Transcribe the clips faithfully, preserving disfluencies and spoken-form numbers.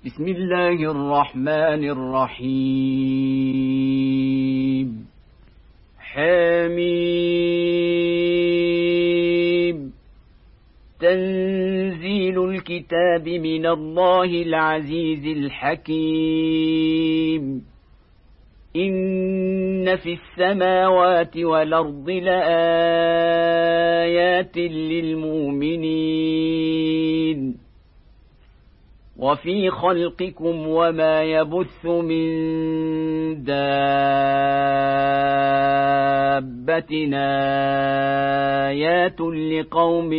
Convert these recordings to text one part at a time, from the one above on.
بسم الله الرحمن الرحيم. حميم. تنزيل الكتاب من الله العزيز الحكيم. إن في السماوات والأرض لآيات للمؤمنين وفي خلقكم وما يبث من دابة آيات لقوم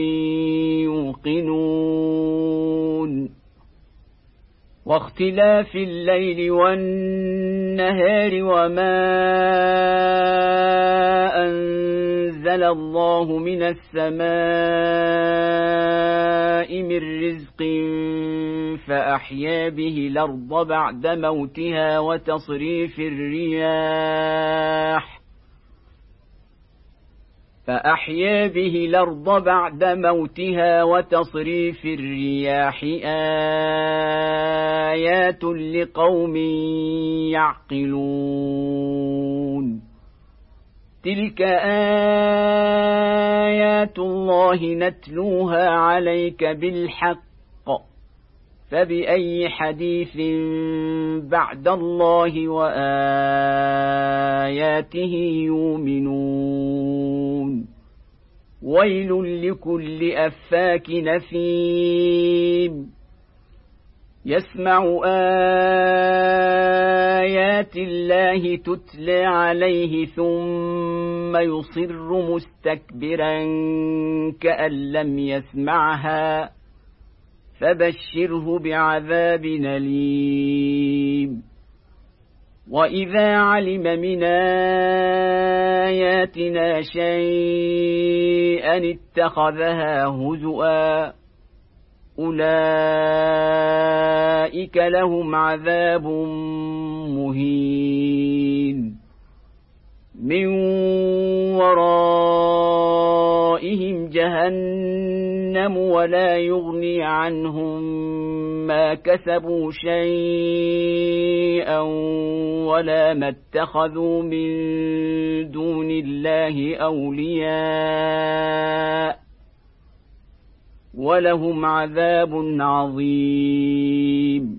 يوقنون. واختلاف الليل والنهار وما أنزل الله من السماء من رزق فأحيا به الأرض بعد موتها وتصريف الرياح فأحيا به الأرض بعد موتها وتصريف الرياح آيات لقوم يعقلون. تلك آيات الله نتلوها عليك بالحق فبأي حديث بعد الله وآياته يؤمنون. ويل لكل أفاك نثيم يسمع آيات الله تتلى عليه ثم يصر مستكبرا كأن لم يسمعها فبشره بعذاب أليم. وإذا علم من آياتنا شيئا اتخذها هزؤا أولئك لهم عذاب مهين من ورائهم جهنم ولا يغني عنهم ما كسبوا شيئا ولا ما اتخذوا من دون الله أولياء ولهم عذاب عظيم.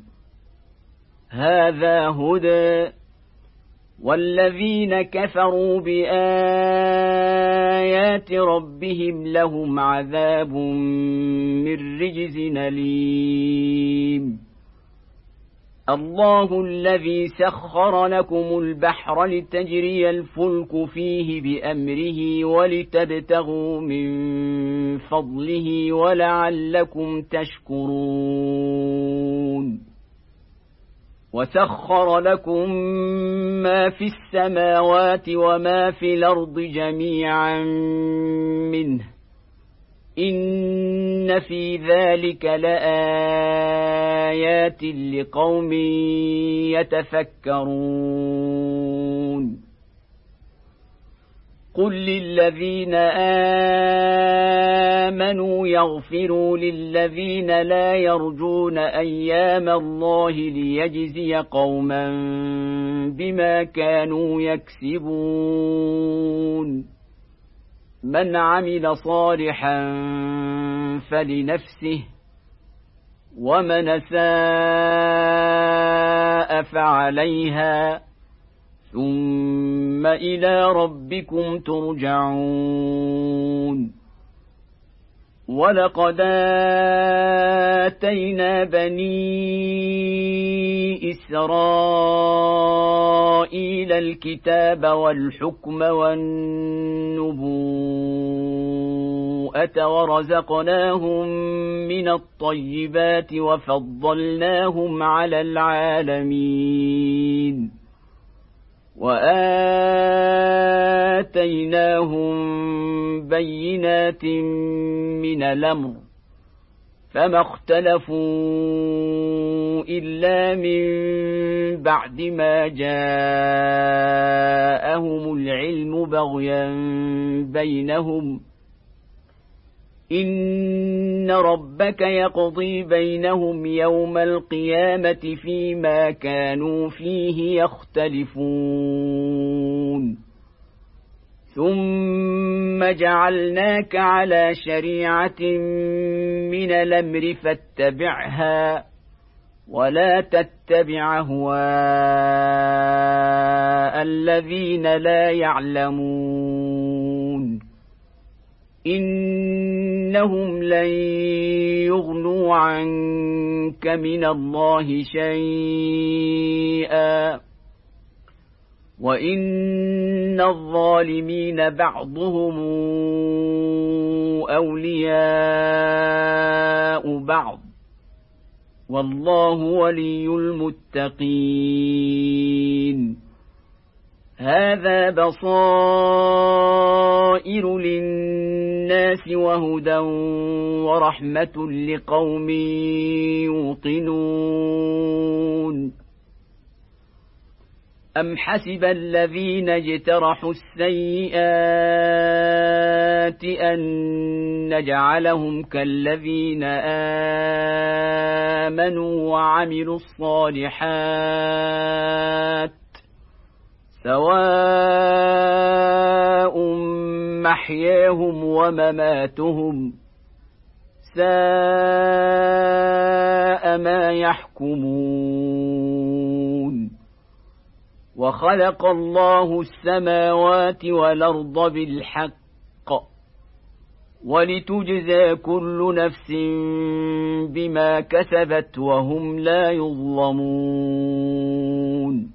هذا هدى والذين كفروا بآيات ربهم لهم عذاب من رجز أليم. الله الذي سخر لكم البحر لتجري الفلك فيه بأمره ولتبتغوا من فضله ولعلكم تشكرون. وسخر لكم ما في السماوات وما في الأرض جميعا منه إن في ذلك لآيات لقوم يتفكرون. قل للذين آمنوا يغفروا للذين لا يرجون أيام الله ليجزي قوما بما كانوا يكسبون. من عمل صالحا فلنفسه ومن أساء فعليها ثم إلى ربكم ترجعون. ولقد آتينا بني إسرائيل الكتاب والحكم والنبوءة ورزقناهم من الطيبات وفضلناهم على العالمين وآتيناهم بينات من الأمر فما اختلفوا إلا من بعد ما جاءهم العلم بغيا بينهم إن ربك يقضي بينهم يوم القيامة فيما كانوا فيه يختلفون ثم جعلناك على شريعة من الأمر فاتبعها ولا تتبع أهواء الذين لا يعلمون إنهم لن يغنوا عنك من الله شيئا وإن الظالمين بعضهم أولياء بعض والله ولي المتقين هذا بصائر للناس وهدى ورحمة لقوم يوقنون أم حسب الذين اجترحوا السيئات أن نجعلهم كالذين آمنوا وعملوا الصالحات سواء محياهم ومماتهم ساء ما يحكمون وخلق الله السماوات والأرض بالحق ولتجزى كل نفس بما كسبت وهم لا يظلمون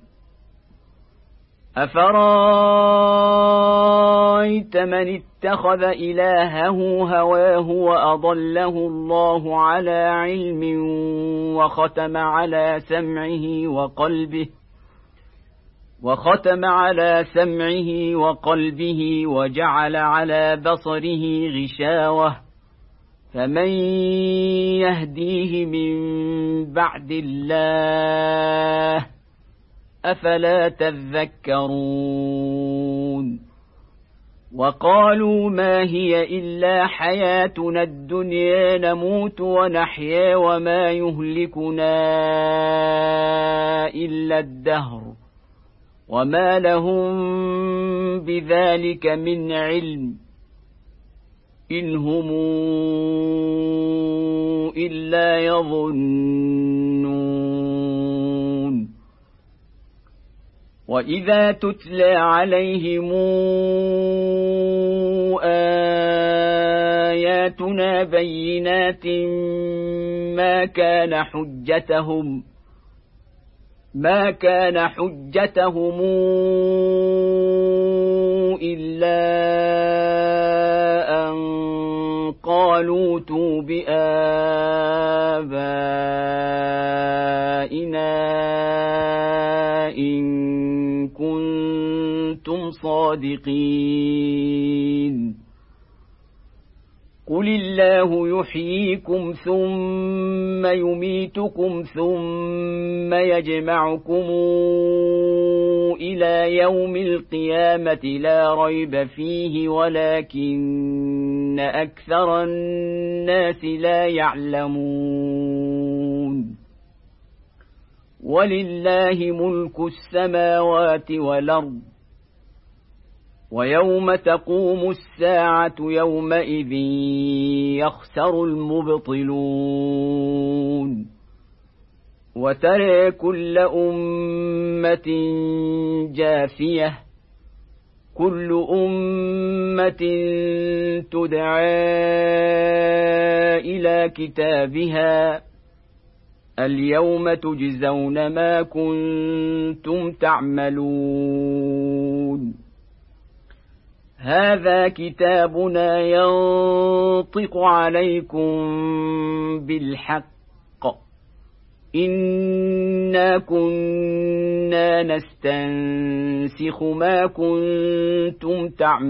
أفرأيت من اتخذ إلهه هواه وأضله الله على علم وختم على سمعه وقلبه وختم على سمعه وقلبه وجعل على بصره غشاوة فمن يهديه من بعد الله أفلا تذكرون وقالوا ما هي إلا حياتنا الدنيا نموت ونحيا وما يهلكنا إلا الدهر وما لهم بذلك من علم إن هم إلا يظنون وإذا تتلى عليهم آياتنا بينات ما كان حجتهم ما كان حجتهم إلا أن قالوا ائتوا بآبائنا إن كنتم صادقين قل الله يحييكم ثم يميتكم ثم يجمعكم إلى يوم القيامة لا ريب فيه ولكن أكثر الناس لا يعلمون ولله ملك السماوات والأرض ويوم تقوم الساعة يومئذ يخسر المبطلون وترى كل أمة جاثية كل أمة تدعى إلى كتابها اليوم تجزون ما كنتم تعملون هذا كتابنا ينطق عليكم بالحق إنا كنا نستنسخ ما كنتم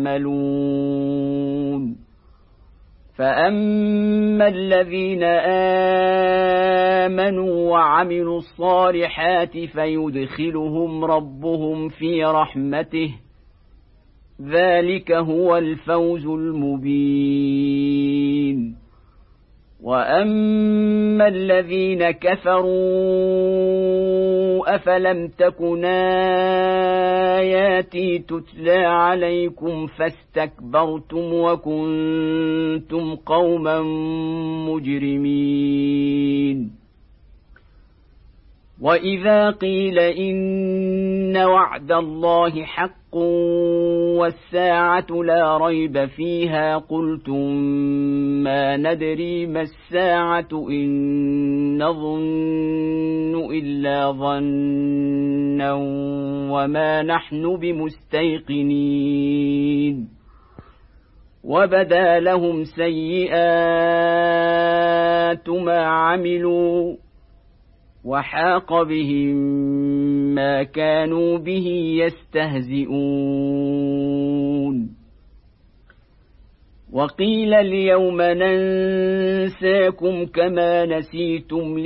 تعملون فأما الذين آمنوا وعملوا الصالحات فيدخلهم ربهم في رحمته ذلك هو الفوز المبين. وأما الذين كفروا أفلم تكن آياتي تتلى عليكم فاستكبرتم وكنتم قوما مجرمين. وإذا قيل إن وعد الله حق والساعة لا ريب فيها قلتم ما ندري ما الساعة إن نظن إلا ظنا وما نحن بمستيقنين. وبدا لهم سيئات ما عملوا وحاق بهم ما كانوا به يستهزئون. وقيل اليوم ننساكم كما نسيتم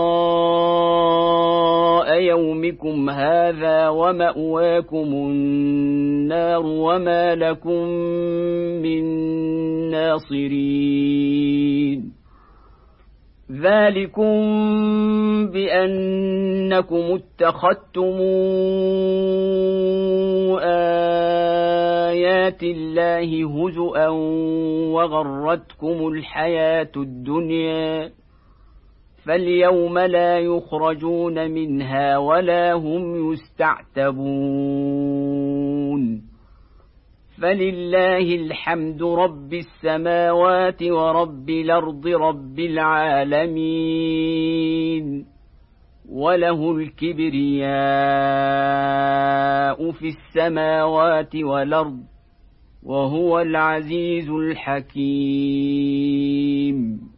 لقاء يومكم هذا ومأواكم النار وما لكم من ناصرين. ذلكم بأنكم اتخذتم آيات الله هزؤا وغرتكم الحياة الدنيا فاليوم لا يخرجون منها ولا هم يستعتبون. فلله الحمد رب السماوات ورب الأرض رب العالمين وله الكبرياء في السماوات والأرض وهو العزيز الحكيم.